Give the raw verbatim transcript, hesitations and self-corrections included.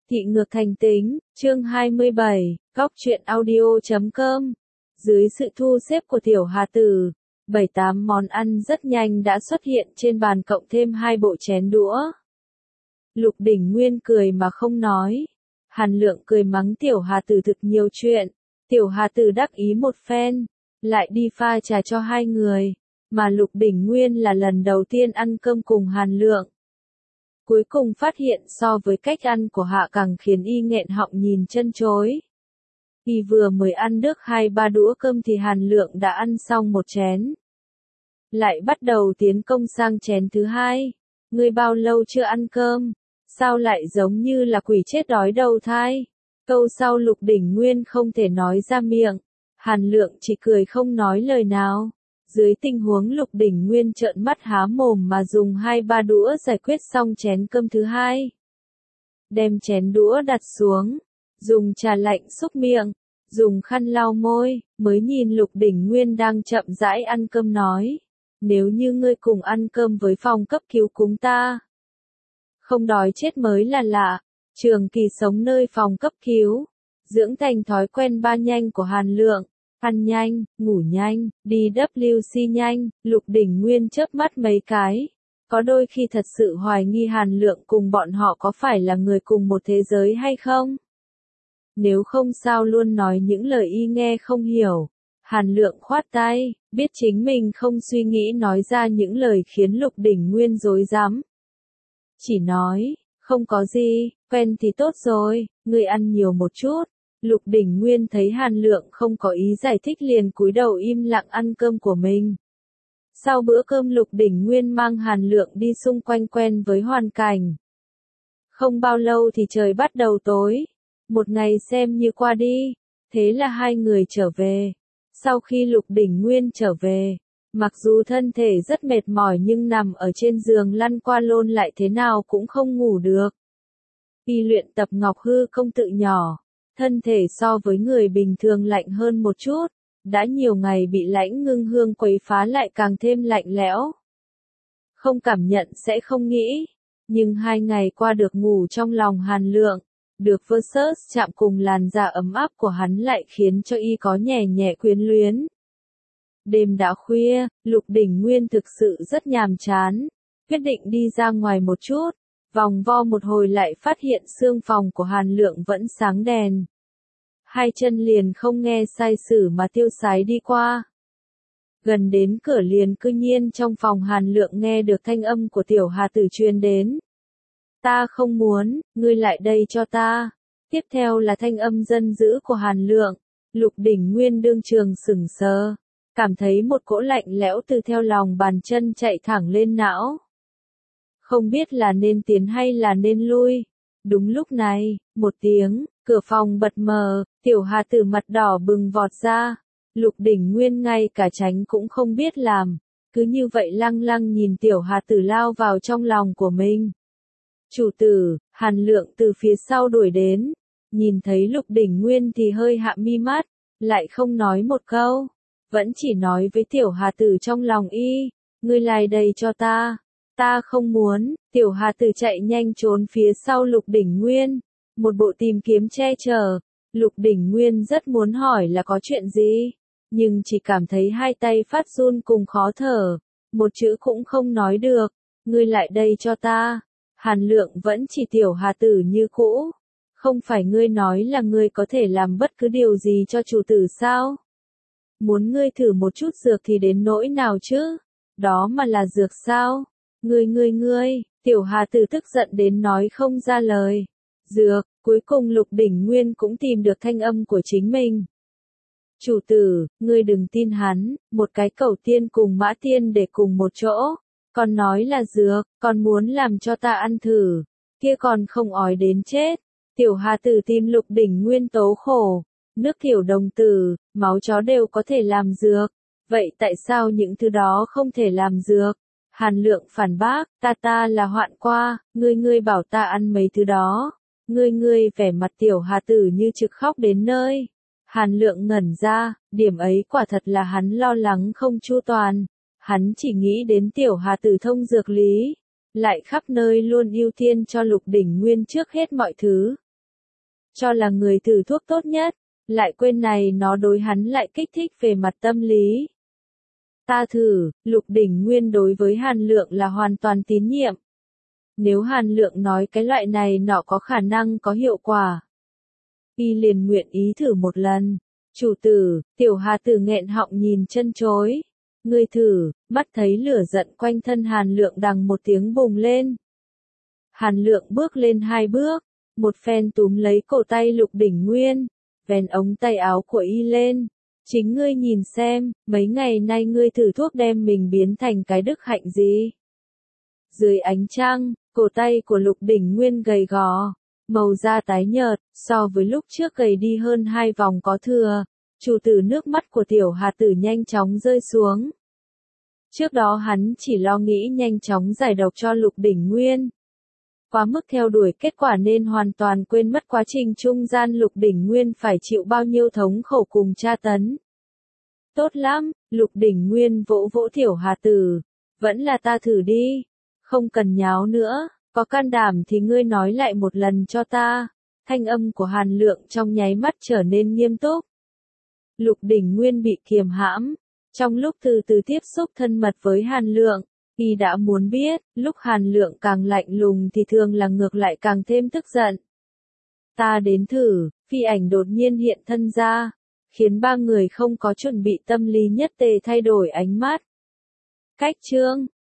Thị ngược thành tính, chương hai mươi bảy, góc truyện audio chấm com. Dưới sự thu xếp của Tiểu Hà Tử, bảy tám món ăn rất nhanh đã xuất hiện trên bàn cộng thêm hai bộ chén đũa. Lục Đỉnh Nguyên cười mà không nói. Hàn Lượng cười mắng Tiểu Hà Tử thực nhiều chuyện. Tiểu Hà Tử đắc ý một phen, lại đi pha trà cho hai người. Mà Lục Đỉnh Nguyên là lần đầu tiên ăn cơm cùng Hàn Lượng. Cuối cùng phát hiện so với cách ăn của Hạ càng khiến y nghẹn họng nhìn chân chối. Y vừa mới ăn được hai ba đũa cơm thì Hàn Lượng đã ăn xong một chén. Lại bắt đầu tiến công sang chén thứ hai. Ngươi bao lâu chưa ăn cơm? Sao lại giống như là quỷ chết đói đầu thai? Câu sau Lục Đỉnh Nguyên không thể nói ra miệng. Hàn Lượng chỉ cười không nói lời nào. Dưới tình huống Lục Đỉnh Nguyên trợn mắt há mồm mà dùng hai ba đũa giải quyết xong chén cơm thứ hai. Đem chén đũa đặt xuống, dùng trà lạnh xúc miệng, dùng khăn lau môi, mới nhìn Lục Đỉnh Nguyên đang chậm rãi ăn cơm nói. Nếu như ngươi cùng ăn cơm với phòng cấp cứu cúng ta, không đói chết mới là lạ. Trường Kỳ sống nơi phòng cấp cứu, dưỡng thành thói quen ba nhanh của Hàn Lượng. Ăn nhanh, ngủ nhanh, đi vê kép xê nhanh, Lục Đỉnh Nguyên chớp mắt mấy cái. Có đôi khi thật sự hoài nghi Hàn Lượng cùng bọn họ có phải là người cùng một thế giới hay không? Nếu không sao luôn nói những lời y nghe không hiểu. Hàn Lượng khoát tay, biết chính mình không suy nghĩ nói ra những lời khiến Lục Đỉnh Nguyên rối rắm. Chỉ nói, không có gì, quen thì tốt rồi, ngươi ăn nhiều một chút. Lục Đỉnh Nguyên thấy Hàn Lượng không có ý giải thích liền cúi đầu im lặng ăn cơm của mình. Sau bữa cơm Lục Đỉnh Nguyên mang Hàn Lượng đi xung quanh quen với hoàn cảnh. Không bao lâu thì trời bắt đầu tối. Một ngày xem như qua đi. Thế là hai người trở về. Sau khi Lục Đỉnh Nguyên trở về, mặc dù thân thể rất mệt mỏi nhưng nằm ở trên giường lăn qua lôn lại thế nào cũng không ngủ được. Y luyện tập Ngọc Hư công tự nhỏ. Thân thể so với người bình thường lạnh hơn một chút, đã nhiều ngày bị lãnh ngưng hương quấy phá lại càng thêm lạnh lẽo. Không cảm nhận sẽ không nghĩ, nhưng hai ngày qua được ngủ trong lòng Hàn Lượng, được versus chạm cùng làn da ấm áp của hắn lại khiến cho y có nhẹ nhẹ quyến luyến. Đêm đã khuya, Lục Đỉnh Nguyên thực sự rất nhàm chán, quyết định đi ra ngoài một chút. Vòng vo một hồi lại phát hiện xương phòng của Hàn Lượng vẫn sáng đèn. Hai chân liền không nghe sai sử mà tiêu sái đi qua. Gần đến cửa liền cư nhiên trong phòng Hàn Lượng nghe được thanh âm của Tiểu Hà Tử truyền đến. Ta không muốn, ngươi lại đây cho ta. Tiếp theo là thanh âm dân dữ của Hàn Lượng. Lục Đỉnh Nguyên đương trường sững sờ, cảm thấy một cỗ lạnh lẽo từ theo lòng bàn chân chạy thẳng lên não. Không biết là nên tiến hay là nên lui. Đúng lúc này, một tiếng, cửa phòng bật mở, Tiểu Hà Tử mặt đỏ bừng vọt ra. Lục Đỉnh Nguyên ngay cả tránh cũng không biết làm. Cứ như vậy lăng lăng nhìn Tiểu Hà Tử lao vào trong lòng của mình. Chủ tử, Hàn Lượng từ phía sau đuổi đến. Nhìn thấy Lục Đỉnh Nguyên thì hơi hạ mi mắt, lại không nói một câu. Vẫn chỉ nói với Tiểu Hà Tử trong lòng y, ngươi lại đây cho ta. Ta không muốn. Tiểu Hà Tử chạy nhanh trốn phía sau Lục Đỉnh Nguyên. Một bộ tìm kiếm che chở. Lục Đỉnh Nguyên rất muốn hỏi là có chuyện gì. Nhưng chỉ cảm thấy hai tay phát run cùng khó thở. Một chữ cũng không nói được. Ngươi lại đây cho ta. Hàn Lượng vẫn chỉ Tiểu Hà Tử như cũ. Không phải ngươi nói là ngươi có thể làm bất cứ điều gì cho chủ tử sao? Muốn ngươi thử một chút dược thì đến nỗi nào chứ? Đó mà là dược sao? Ngươi ngươi ngươi, Tiểu Hà Tử tức giận đến nói không ra lời. Dược, cuối cùng Lục Đỉnh Nguyên cũng tìm được thanh âm của chính mình. Chủ tử, ngươi đừng tin hắn, một cái cẩu tiên cùng mã tiên để cùng một chỗ. Còn nói là dược, còn muốn làm cho ta ăn thử. Kia còn không ói đến chết. Tiểu Hà Tử tìm Lục Đỉnh Nguyên tố khổ. Nước tiểu đồng tử, máu chó đều có thể làm dược. Vậy tại sao những thứ đó không thể làm dược? Hàn Lượng phản bác, ta ta là hoạn qua, ngươi ngươi bảo ta ăn mấy thứ đó. Ngươi ngươi vẻ mặt Tiểu Hà Tử như trực khóc đến nơi. Hàn Lượng ngẩn ra, điểm ấy quả thật là hắn lo lắng không chu toàn. Hắn chỉ nghĩ đến Tiểu Hà Tử thông dược lý. Lại khắp nơi luôn ưu tiên cho Lục Đỉnh Nguyên trước hết mọi thứ. cho là người thử thuốc tốt nhất, lại quên này nó đối hắn lại kích thích về mặt tâm lý. Ta thử, Lục Đỉnh Nguyên đối với Hàn Lượng là hoàn toàn tín nhiệm. Nếu Hàn Lượng nói cái loại này nọ có khả năng có hiệu quả, y liền nguyện ý thử một lần. Chủ tử, Tiểu Hà Tử nghẹn họng nhìn chân chối. Ngươi thử, mắt thấy lửa giận quanh thân Hàn Lượng đằng một tiếng bùng lên. Hàn Lượng bước lên hai bước, một phen túm lấy cổ tay Lục Đỉnh Nguyên, vén ống tay áo của y lên. Chính ngươi nhìn xem, mấy ngày nay ngươi thử thuốc đem mình biến thành cái đức hạnh gì? Dưới ánh trăng, cổ tay của Lục Đỉnh Nguyên gầy gò, màu da tái nhợt, so với lúc trước gầy đi hơn hai vòng có thừa. Chủ tử, nước mắt của Tiểu Hà Tử nhanh chóng rơi xuống. Trước đó hắn chỉ lo nghĩ nhanh chóng giải độc cho Lục Đỉnh Nguyên. Quá mức theo đuổi kết quả nên hoàn toàn quên mất quá trình trung gian Lục Đỉnh Nguyên phải chịu bao nhiêu thống khổ cùng tra tấn. Tốt lắm, Lục Đỉnh Nguyên vỗ vỗ Tiểu Hà Tử. Vẫn là ta thử đi. Không cần nháo nữa, có can đảm thì ngươi nói lại một lần cho ta. Thanh âm của Hàn Lượng trong nháy mắt trở nên nghiêm túc. Lục Đỉnh Nguyên bị kiềm hãm. Trong lúc từ từ tiếp xúc thân mật với Hàn Lượng, y đã muốn biết, lúc Hàn Lượng càng lạnh lùng thì thường là ngược lại càng thêm tức giận. Ta đến thử, phi ảnh đột nhiên hiện thân ra, khiến ba người không có chuẩn bị tâm lý nhất tề thay đổi ánh mắt. Cách chương